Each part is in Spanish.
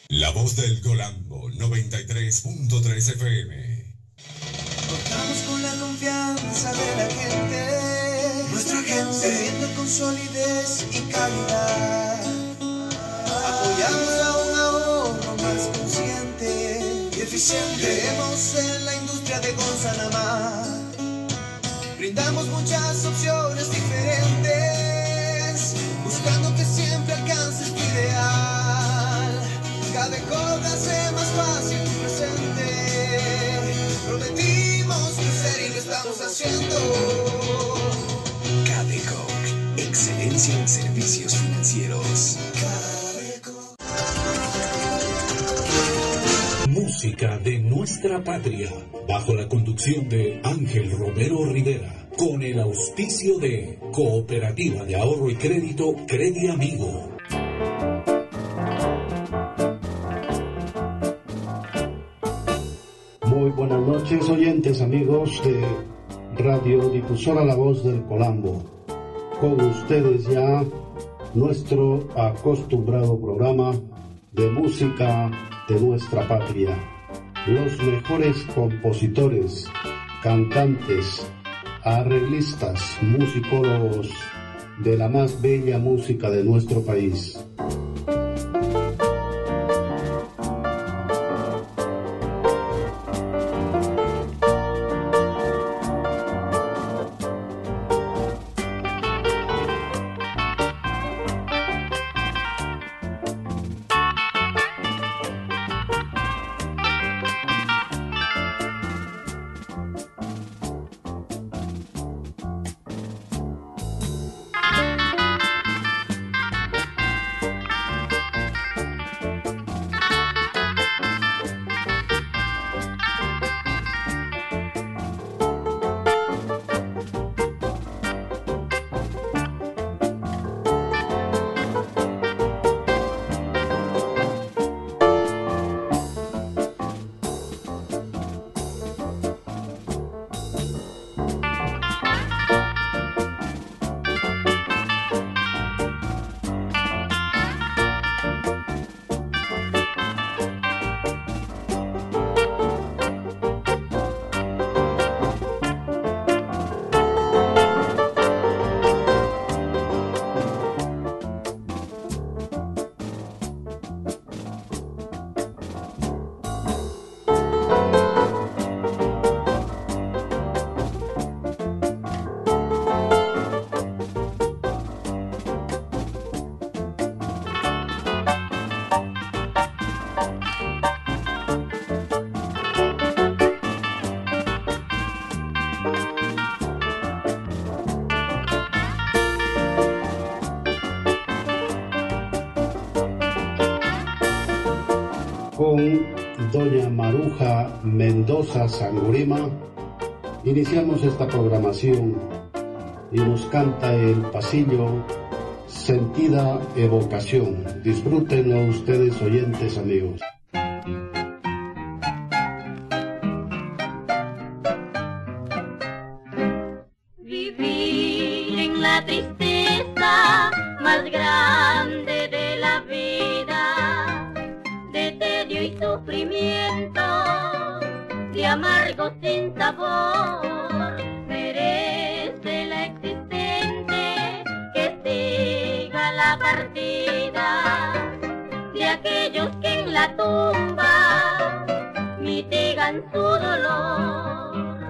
La voz del Colambo, 93.3 FM. Contamos con la confianza de la gente, nuestra gente, sirviendo con solidez y calidad. Apoyamos a un ahorro más consciente y eficiente. Creemos en la industria de Gonzanamá. Brindamos muchas opciones diferentes, buscando que siempre alcances tu ideal. Cada cosa hace más fácil tu presente. Prometimos crecer y lo estamos haciendo. Cadecoc, excelencia en servicios financieros. Música de nuestra patria, bajo la conducción de Ángel Romero Rivera, con el auspicio de Cooperativa de Ahorro y Crédito Credi Amigo. Muy buenas noches, oyentes, amigos de Radio Difusora La Voz del Colambo. Con ustedes ya nuestro acostumbrado programa de música de nuestra patria. Los mejores compositores, cantantes, arreglistas, musicólogos de la más bella música de nuestro país. Con doña Maruja Mendoza Sangurima iniciamos esta programación y nos canta el pasillo Sentida Evocación. Disfrútenlo ustedes, oyentes, amigos. Vivir en la tristeza más grande de la vida, de tedio y sufrimiento, de amargo sin sabor, merece la existente que siga la partida de aquellos que en la tumba mitigan su dolor.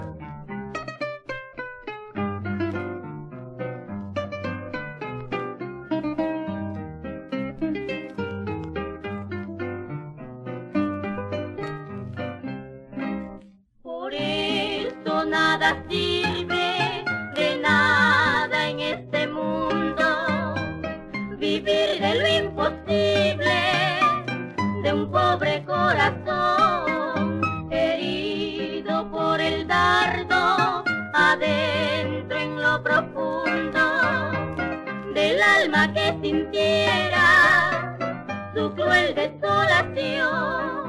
Nada sirve de nada en este mundo, vivir de lo imposible, de un pobre corazón herido por el dardo adentro en lo profundo del alma que sintiera su cruel desolación.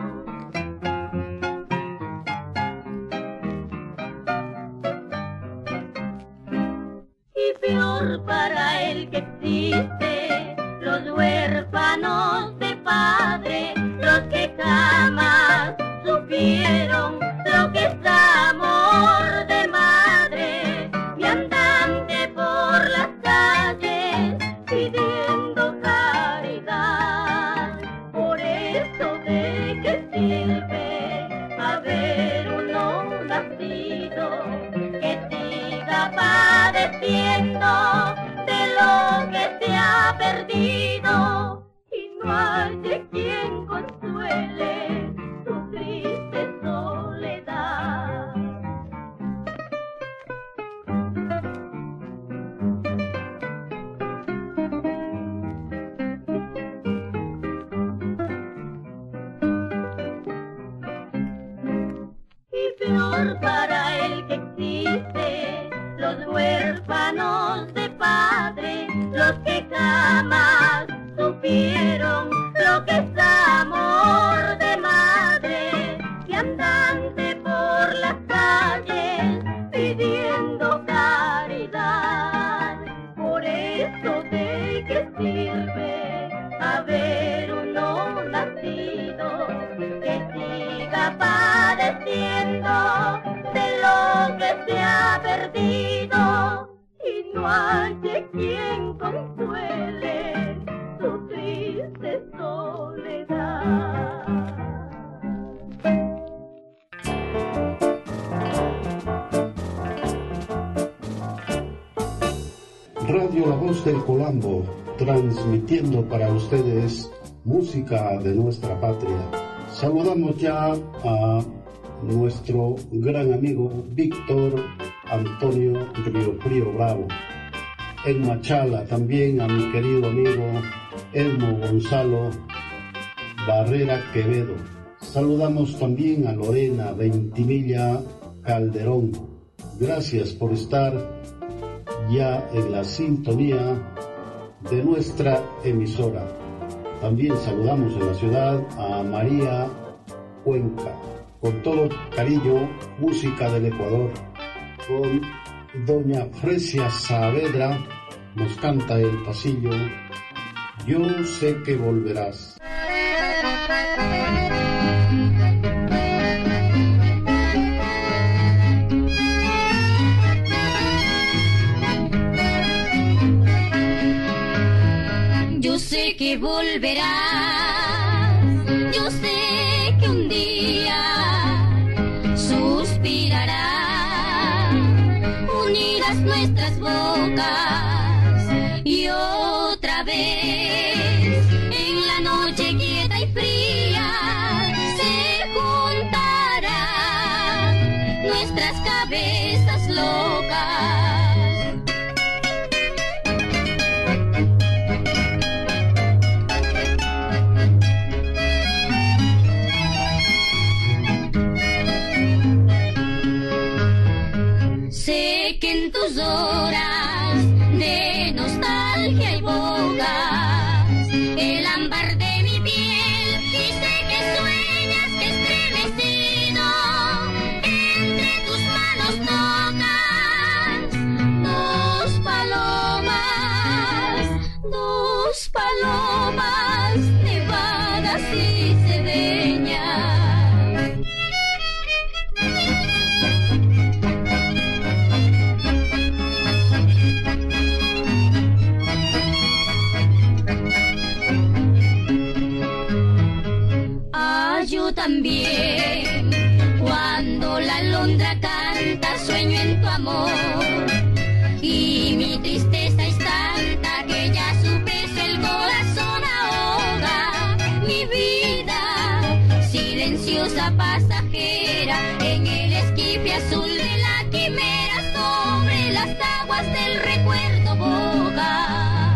Peor para el que existe los huérfanos de padre, los supieron lo que es amor de madre, mi andante por las calles pidiendo caridad. Por eso de qué sirve haber uno nacido que siga padeciendo de lo que se ha perdido y no hay de quien consuele su triste soledad. Y peor para el que existe, los huérfanos de padre, los que jamás supieron lo que es amor de madre, que andante por las calles pidiendo caridad. Por eso de qué sirve haber uno nacido que siga padeciendo de lo que se ha perdido y no hay de quien consuele su triste soledad. Radio La Voz del Colambo, transmitiendo para ustedes música de nuestra patria. Saludamos ya a nuestro gran amigo Víctor Antonio Río Frío Bravo. En Machala también a mi querido amigo Elmo Gonzalo Barrera Quevedo. Saludamos también a Lorena Ventimilla Calderón. Gracias por estar ya en la sintonía de nuestra emisora. También saludamos en la ciudad a María Cuenca. Con todo cariño, música del Ecuador. Con doña Fresia Saavedra nos canta el pasillo Yo sé que volverás. Yo sé que volverás, yo sé que un día suspirarás, unirás nuestras bocas y otra vez en la noche quieta y fría se juntarán nuestras cabezas locas. Sé que en tus horas de nostalgia y bogas el ámbar de mi piel, y sé que sueñas que estremecido entre tus manos tocas dos palomas nevadas y sedeñas. Yo también, cuando la alondra canta, sueño en tu amor, y mi tristeza es tanta que ya su peso el corazón ahoga. Mi vida, silenciosa pasajera, en el esquife azul de la quimera, sobre las aguas del recuerdo boga.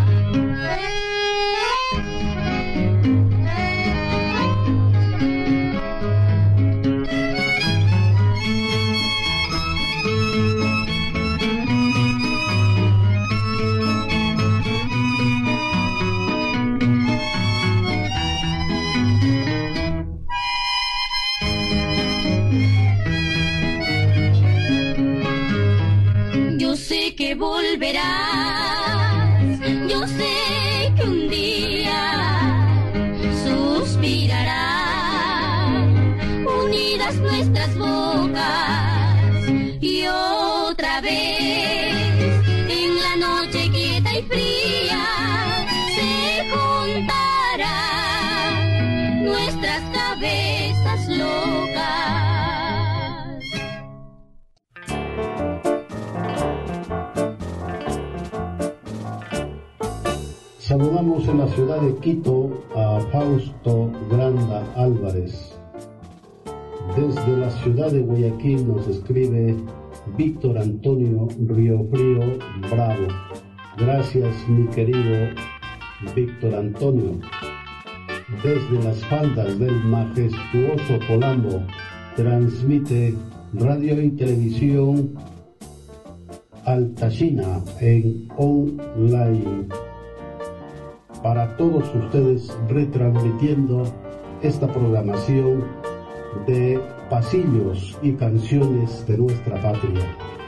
Que volverás, yo sé que un día suspirarás, unidas todas nuestras bocas. Y otra vez, en la noche quieta y fría, se juntarán nuestras cabezas locas. Saludamos en la ciudad de Quito a Fausto Granda Álvarez. Desde la ciudad de Guayaquil nos escribe Víctor Antonio Riofrío Bravo. Gracias, mi querido Víctor Antonio. Desde las faldas del majestuoso Colambo transmite radio y televisión Altashina en online. Para todos ustedes, retransmitiendo esta programación de pasillos y canciones de nuestra patria.